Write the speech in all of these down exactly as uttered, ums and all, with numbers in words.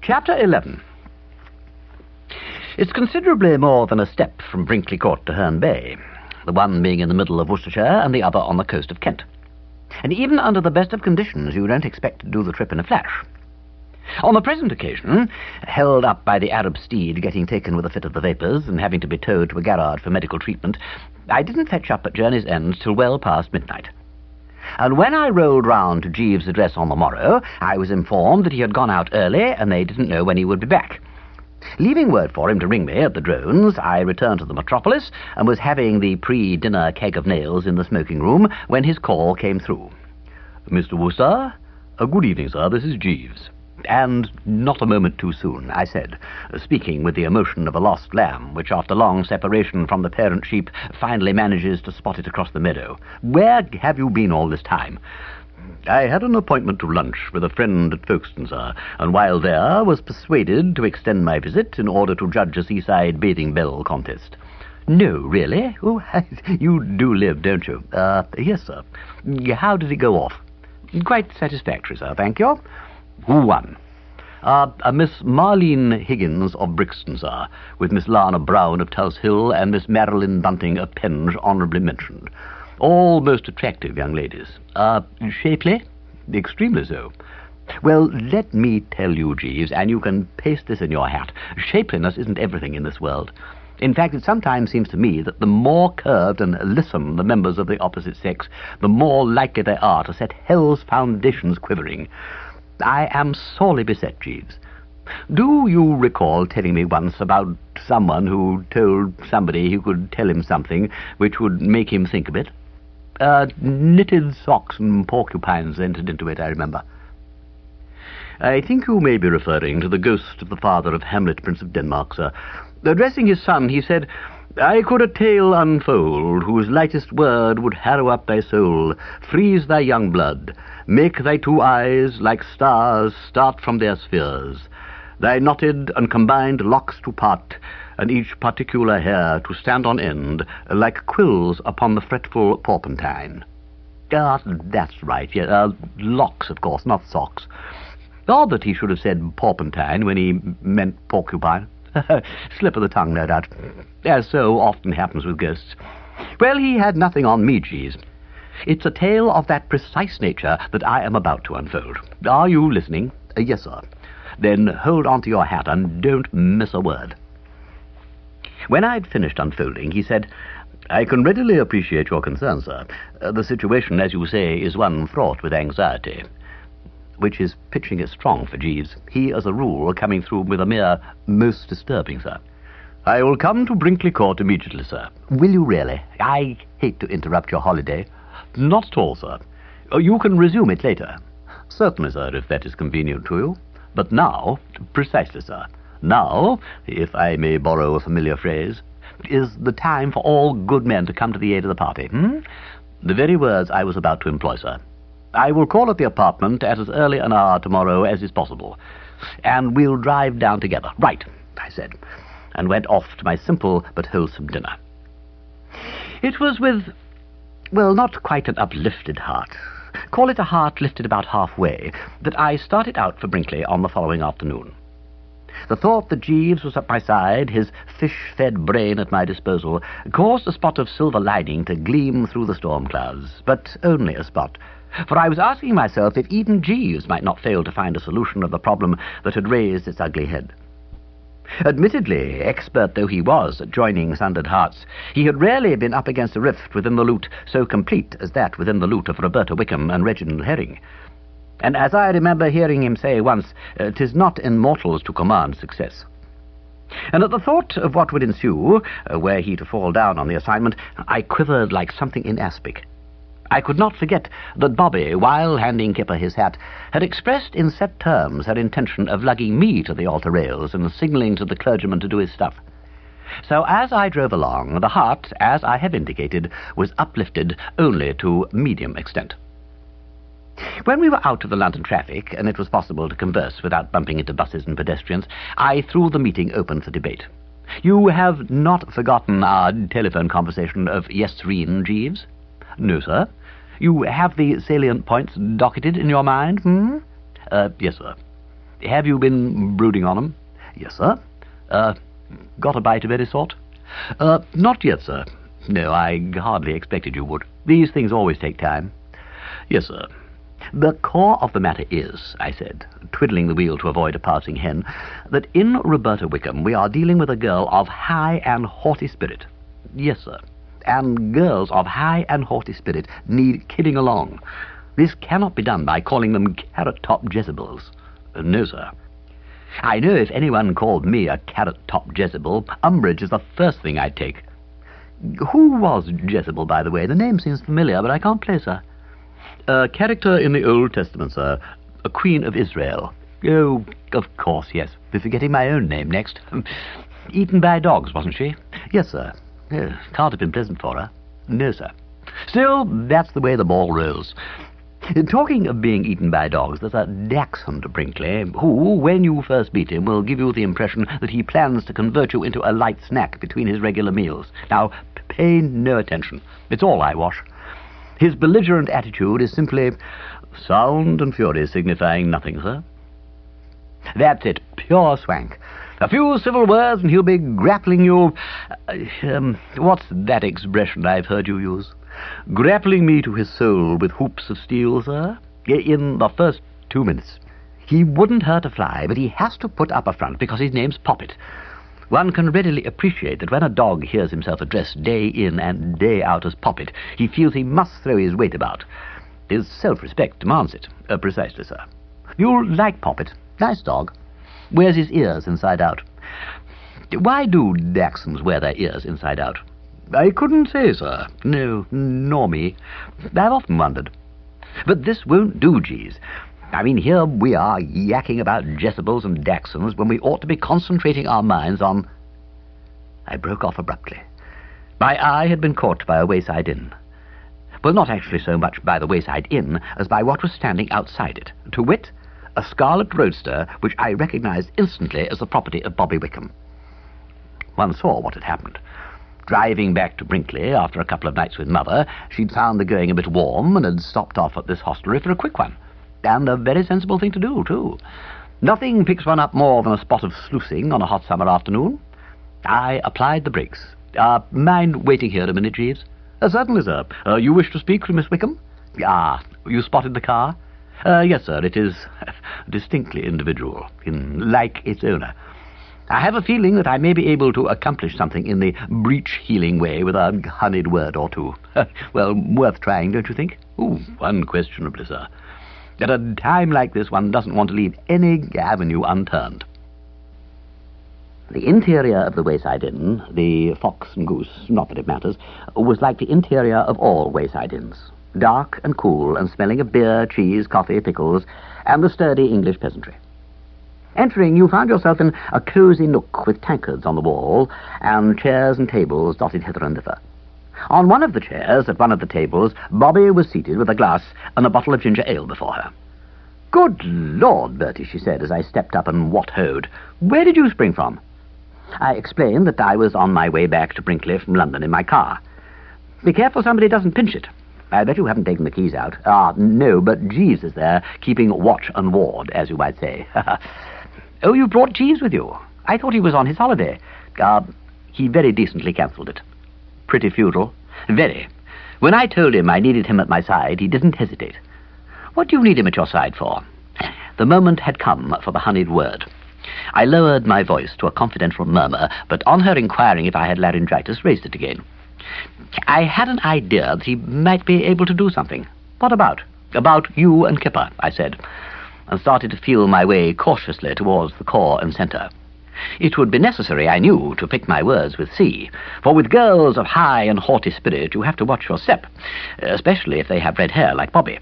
Chapter eleven. It's considerably more than a step from Brinkley Court to Herne Bay, the one being in the middle of Worcestershire and the other on the coast of Kent. And even under the best of conditions, you don't expect to do the trip in a flash. On the present occasion, held up by the Arab steed getting taken with a fit of the vapours and having to be towed to a garage for medical treatment, I didn't fetch up at journey's end till well past midnight. And when I rolled round to Jeeves' address on the morrow, I was informed that he had gone out early and they didn't know when he would be back. Leaving word for him to ring me at the Drones, I returned to the metropolis and was having the pre-dinner keg of nails in the smoking room when his call came through. "Mister Wooster? Uh, good evening, sir. This is Jeeves." "And not a moment too soon," I said, speaking with the emotion of a lost lamb, which after long separation from the parent sheep finally manages to spot it across the meadow. "Where have you been all this time?" "I had an appointment to lunch with a friend at Folkestone, sir, and while there was persuaded to extend my visit in order to judge a seaside bathing bell contest." "No, really? Oh, you do live, don't you?" Uh, yes, sir." "How did it go off?" "Quite satisfactory, sir, thank you." "Who won?" Uh, uh, Miss Marlene Higgins of Brixton, sir, with Miss Lana Brown of Tulse Hill and Miss Marilyn Bunting of Penge honourably mentioned. All most attractive young ladies. Uh, shapely?" "Extremely so." "Well, let me tell you, Jeeves, and you can paste this in your hat, shapeliness isn't everything in this world. In fact, it sometimes seems to me that the more curved and lissom the members of the opposite sex, the more likely they are to set hell's foundations quivering. I am sorely beset, Jeeves. Do you recall telling me once about someone who told somebody he could tell him something which would make him think a bit? Uh, knitted socks and porcupines entered into it, I remember." "I think you may be referring to the ghost of the father of Hamlet, Prince of Denmark, sir. Addressing his son, he said, 'I could a tale unfold, whose lightest word would harrow up thy soul, freeze thy young blood, make thy two eyes, like stars, start from their spheres, thy knotted and combined locks to part, and each particular hair to stand on end, like quills upon the fretful porpentine.'" Ah, that's right, yeah, uh, locks, of course, not socks. Odd that he should have said porpentine when he meant porcupine. Slip of the tongue, no doubt, as so often happens with ghosts. Well, he had nothing on me, Jeeves. It's a tale of that precise nature that I am about to unfold. Are you listening? Uh, yes, sir. Then hold on to your hat and don't miss a word. When I'd finished unfolding, he said, "I can readily appreciate your concern, sir. Uh, the situation, as you say, is one fraught with anxiety." Which is pitching it strong for Jeeves. He, as a rule, coming through with a mere "most disturbing, sir." "I will come to Brinkley Court immediately, sir." "Will you really? I hate to interrupt your holiday." "Not at all, sir. You can resume it later." "Certainly, sir, if that is convenient to you. But now," "Precisely, sir. Now, if I may borrow a familiar phrase, is the time for all good men to come to the aid of the party, hmm?" "The very words I was about to employ, sir. I will call at the apartment at as early an hour tomorrow as is possible, and we'll drive down together." "Right," I said, and went off to my simple but wholesome dinner. It was with, well, not quite an uplifted heart, call it a heart lifted about halfway, that I started out for Brinkley on the following afternoon. The thought that Jeeves was at my side, his fish-fed brain at my disposal, caused a spot of silver lining to gleam through the storm clouds, but only a spot. For I was asking myself if even Jeeves might not fail to find a solution of the problem that had raised its ugly head. Admittedly, expert though he was at joining sundered hearts, he had rarely been up against a rift within the lute so complete as that within the lute of Roberta Wickham and Reginald Herring. And as I remember hearing him say once, uh, "'tis not in mortals to command success." And at the thought of what would ensue, uh, were he to fall down on the assignment, I quivered like something in aspic. I could not forget that Bobby, while handing Kipper his hat, had expressed in set terms her intention of lugging me to the altar rails and signalling to the clergyman to do his stuff. So as I drove along, the heart, as I have indicated, was uplifted only to medium extent. When we were out of the London traffic, and it was possible to converse without bumping into buses and pedestrians, I threw the meeting open for debate. "You have not forgotten our telephone conversation of yestreen, Jeeves?" "No, sir." "You have the salient points docketed in your mind, hmm?" Uh, yes, sir." Have you been brooding on 'em? Yes, sir. Uh, got a bite of any sort? Uh, not yet, sir. No, I hardly expected you would. These things always take time. Yes, sir. The core of the matter is, I said, twiddling the wheel to avoid a passing hen, that in Roberta Wickham we are dealing with a girl of high and haughty spirit. Yes, sir. And girls of high and haughty spirit need kidding along. This cannot be done by calling them carrot-top Jezebels. Uh, no, sir. I know if anyone called me a carrot-top Jezebel, umbrage is the first thing I'd take. Who was Jezebel, by the way? The name seems familiar, but I can't place her. A character in the Old Testament, sir. A queen of Israel. Oh, of course, yes. We're forgetting my own name next. Eaten by dogs, wasn't she? Yes, sir. Oh, can't have been pleasant for her. No, sir. Still, that's the way the ball rolls. Talking of being eaten by dogs, there's a dachshund, Brinkley, who, when you first meet him, will give you the impression that he plans to convert you into a light snack between his regular meals. Now, pay no attention. It's all eyewash. His belligerent attitude is simply sound and fury, signifying nothing, sir. That's it, pure swank. A few civil words and he'll be grappling you... Uh, um, what's that expression I've heard you use? Grappling me to his soul with hoops of steel, sir? In the first two minutes. He wouldn't hurt a fly, but he has to put up a front because his name's Poppet. One can readily appreciate that when a dog hears himself addressed day in and day out as Poppet, he feels he must throw his weight about. His self-respect demands it. Uh, precisely, sir. You'll like Poppet. Nice dog. Wears his ears inside out. Why do dachshunds wear their ears inside out? I couldn't say, sir. No, nor me. I've often wondered. But this won't do, Jeeves. I mean, here we are yakking about Jezebels and dachshunds when we ought to be concentrating our minds on... I broke off abruptly. My eye had been caught by a wayside inn. Well, not actually so much by the wayside inn as by what was standing outside it. To wit, a scarlet roadster which I recognized instantly as the property of Bobby Wickham. One saw what had happened. Driving back to Brinkley after a couple of nights with Mother, she'd found the going a bit warm and had stopped off at this hostelry for a quick one. And a very sensible thing to do, too. Nothing picks one up more than a spot of sluicing on a hot summer afternoon. I applied the brakes. Uh, mind waiting here a minute, Jeeves? Uh, certainly, sir. Uh, you wish to speak to Miss Wickham? Ah, you spotted the car? Uh, yes, sir, it is distinctly individual, in like its owner. I have a feeling that I may be able to accomplish something in the breach-healing way with a honeyed word or two. Well, worth trying, don't you think? Ooh, unquestionably, sir. At a time like this, one doesn't want to leave any avenue unturned. The interior of the wayside inn, the Fox and Goose, not that it matters, was like the interior of all wayside inns. Dark and cool and smelling of beer, cheese, coffee, pickles, and the sturdy English peasantry. Entering, you found yourself in a cosy nook with tankards on the wall and chairs and tables dotted hither and thither. On one of the chairs at one of the tables, Bobby was seated with a glass and a bottle of ginger ale before her. "Good Lord, Bertie," she said as I stepped up and what-hoed. "Where did you spring from?" I explained that I was on my way back to Brinkley from London in my car. "Be careful somebody doesn't pinch it. I bet you haven't taken the keys out." "Ah, no, but Jeeves is there, keeping watch and ward, as you might say." "Oh, you brought Jeeves with you? I thought he was on his holiday." Uh, he very decently cancelled it. Pretty futile. Very. When I told him I needed him at my side, he didn't hesitate. "What do you need him at your side for?" The moment had come for the honeyed word. I lowered my voice to a confidential murmur, but on her inquiring if I had laryngitis, raised it again. "I had an idea that he might be able to do something." "What about?" "About you and Kipper," I said, and started to feel my way cautiously towards the core and centre. It would be necessary, I knew, to pick my words with C, for with girls of high and haughty spirit you have to watch your step, especially if they have red hair like Bobby.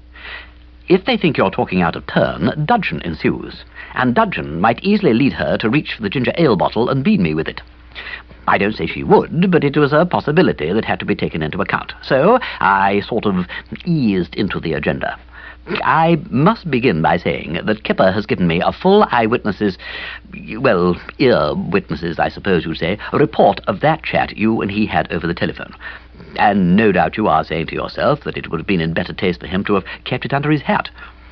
If they think you're talking out of turn, dudgeon ensues, and dudgeon might easily lead her to reach for the ginger ale bottle and beat me with it. I don't say she would, but it was a possibility that had to be taken into account, so I sort of eased into the agenda. I must begin by saying that Kipper has given me a full eyewitnesses, well, ear witnesses, I suppose you'd say, report of that chat you and he had over the telephone. And no doubt you are saying to yourself that it would have been in better taste for him to have kept it under his hat.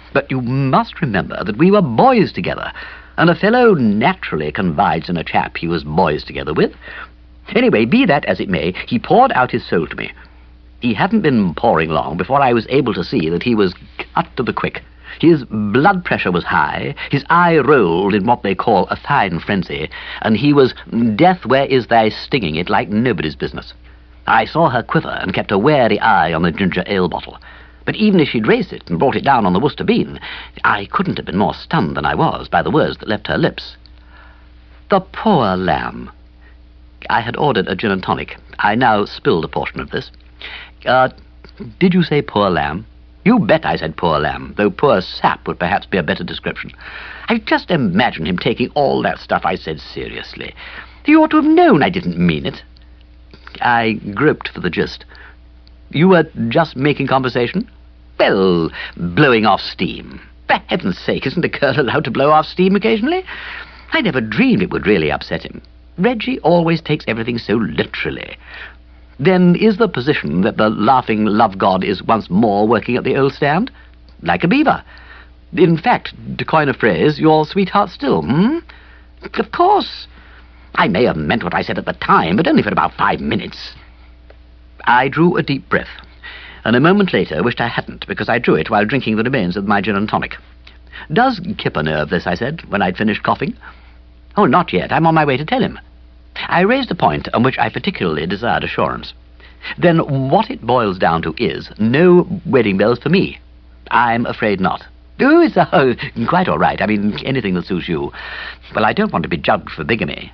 But you must remember that we were boys together, and a fellow naturally confides in a chap he was boys together with. Anyway, be that as it may, he poured out his soul to me. He hadn't been pouring long before I was able to see that he was cut to the quick. His blood pressure was high, his eye rolled in what they call a fine frenzy, and he was death where is thy stinging it like nobody's business. I saw her quiver and kept a wary eye on the ginger ale bottle. But even as she'd raised it and brought it down on the Worcester bean, I couldn't have been more stunned than I was by the words that left her lips. The poor lamb. I had ordered a gin and tonic. I now spilled a portion of this. Uh, did you say poor lamb? You bet I said poor lamb, though poor sap would perhaps be a better description. I just imagine him taking all that stuff I said seriously. You ought to have known I didn't mean it. I groped for the gist. You were just making conversation? Well, blowing off steam. For heaven's sake, isn't a girl allowed to blow off steam occasionally? I never dreamed it would really upset him. Reggie always takes everything so literally. Then is the position that the laughing love god is once more working at the old stand? Like a beaver. In fact, to coin a phrase, your sweetheart still, hmm? Of course. I may have meant what I said at the time, but only for about five minutes. I drew a deep breath, and a moment later wished I hadn't, because I drew it while drinking the remains of my gin and tonic. Does Kipper know of this, I said, when I'd finished coughing? Oh, not yet. I'm on my way to tell him. I raised a point on which I particularly desired assurance. Then what it boils down to is no wedding bells for me. I'm afraid not. Oh, it's uh, quite all right. I mean, anything that suits you. Well, I don't want to be judged for bigamy.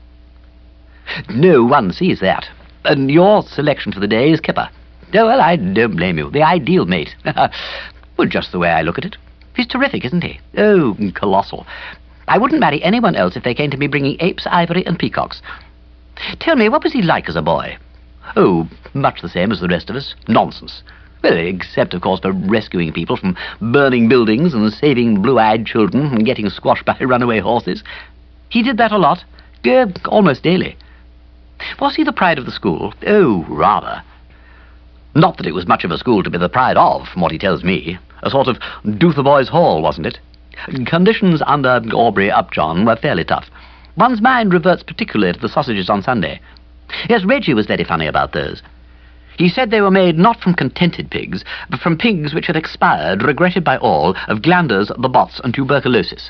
No one sees that. And your selection for the day is Kipper. Oh, well, I don't blame you. The ideal mate. Well, just the way I look at it. He's terrific, isn't he? Oh, colossal. I wouldn't marry anyone else if they came to me bringing apes, ivory, and peacocks. Tell me, what was he like as a boy? Oh, much the same as the rest of us. Nonsense. Well, except, of course, for rescuing people from burning buildings and saving blue-eyed children and getting squashed by runaway horses. He did that a lot. Uh, almost daily. Was he the pride of the school? Oh, rather. Not that it was much of a school to be the pride of, from what he tells me. A sort of Dotheboys Hall, wasn't it? Conditions under Aubrey Upjohn were fairly tough. One's mind reverts particularly to the sausages on Sunday. Yes, Reggie was very funny about those. He said they were made not from contented pigs, but from pigs which had expired, regretted by all, of glanders, the bots, and tuberculosis.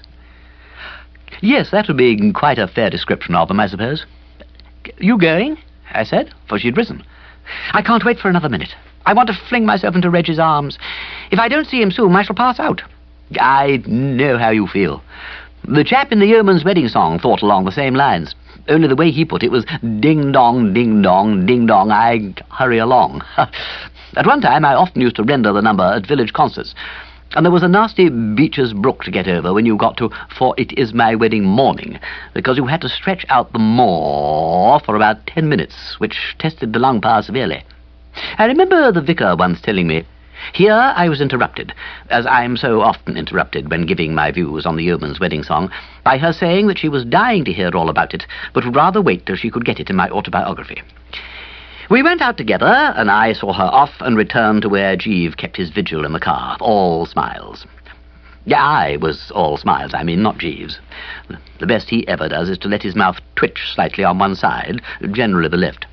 Yes, that would be quite a fair description of them, I suppose. You going? I said, for she'd risen. I can't wait for another minute. I want to fling myself into Reggie's arms. If I don't see him soon, I shall pass out. I know how you feel. The chap in the yeoman's wedding song thought along the same lines. Only the way he put it was ding-dong, ding-dong, ding-dong, I hurry along. At one time, I often used to render the number at village concerts, and there was a nasty Beecher's Brook to get over when you got to For It Is My Wedding Morning, because you had to stretch out the more for about ten minutes, which tested the lung power severely. I remember the vicar once telling me, here I was interrupted, as I am so often interrupted when giving my views on the yeoman's wedding song, by her saying that she was dying to hear all about it, but would rather wait till she could get it in my autobiography. We went out together, and I saw her off and returned to where Jeeve kept his vigil in the car, all smiles. Yeah, I was all smiles, I mean, not Jeeves. The best he ever does is to let his mouth twitch slightly on one side, generally the left.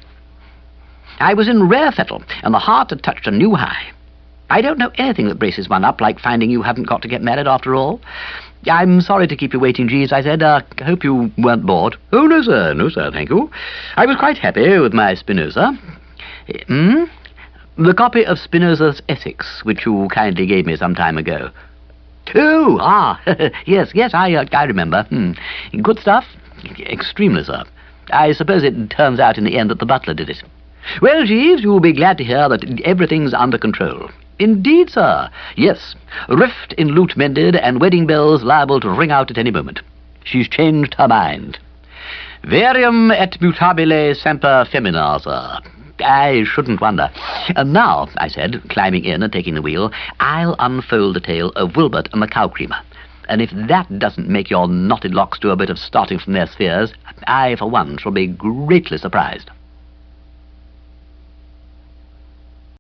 I was in rare fettle, and the heart had touched a new high. I don't know anything that braces one up like finding you haven't got to get married after all. I'm sorry to keep you waiting, Jeeves, I said. I uh, hope you weren't bored. Oh, no, sir, no, sir, thank you. I was quite happy with my Spinoza. Hmm? The copy of Spinoza's Ethics, which you kindly gave me some time ago. Oh, ah, yes, yes, I, uh, I remember. Hmm. Good stuff? Extremely, sir. I suppose it turns out in the end that the butler did it. Well, Jeeves, you'll be glad to hear that everything's under control. Indeed, sir. Yes. Rift in lute mended and wedding bells liable to ring out at any moment. She's changed her mind. Varium et mutabile semper femina, sir. I shouldn't wonder. And now, I said, climbing in and taking the wheel, I'll unfold the tale of Wilbert and the cow creamer. And if that doesn't make your knotted locks do a bit of starting from their spheres, I, for one, shall be greatly surprised.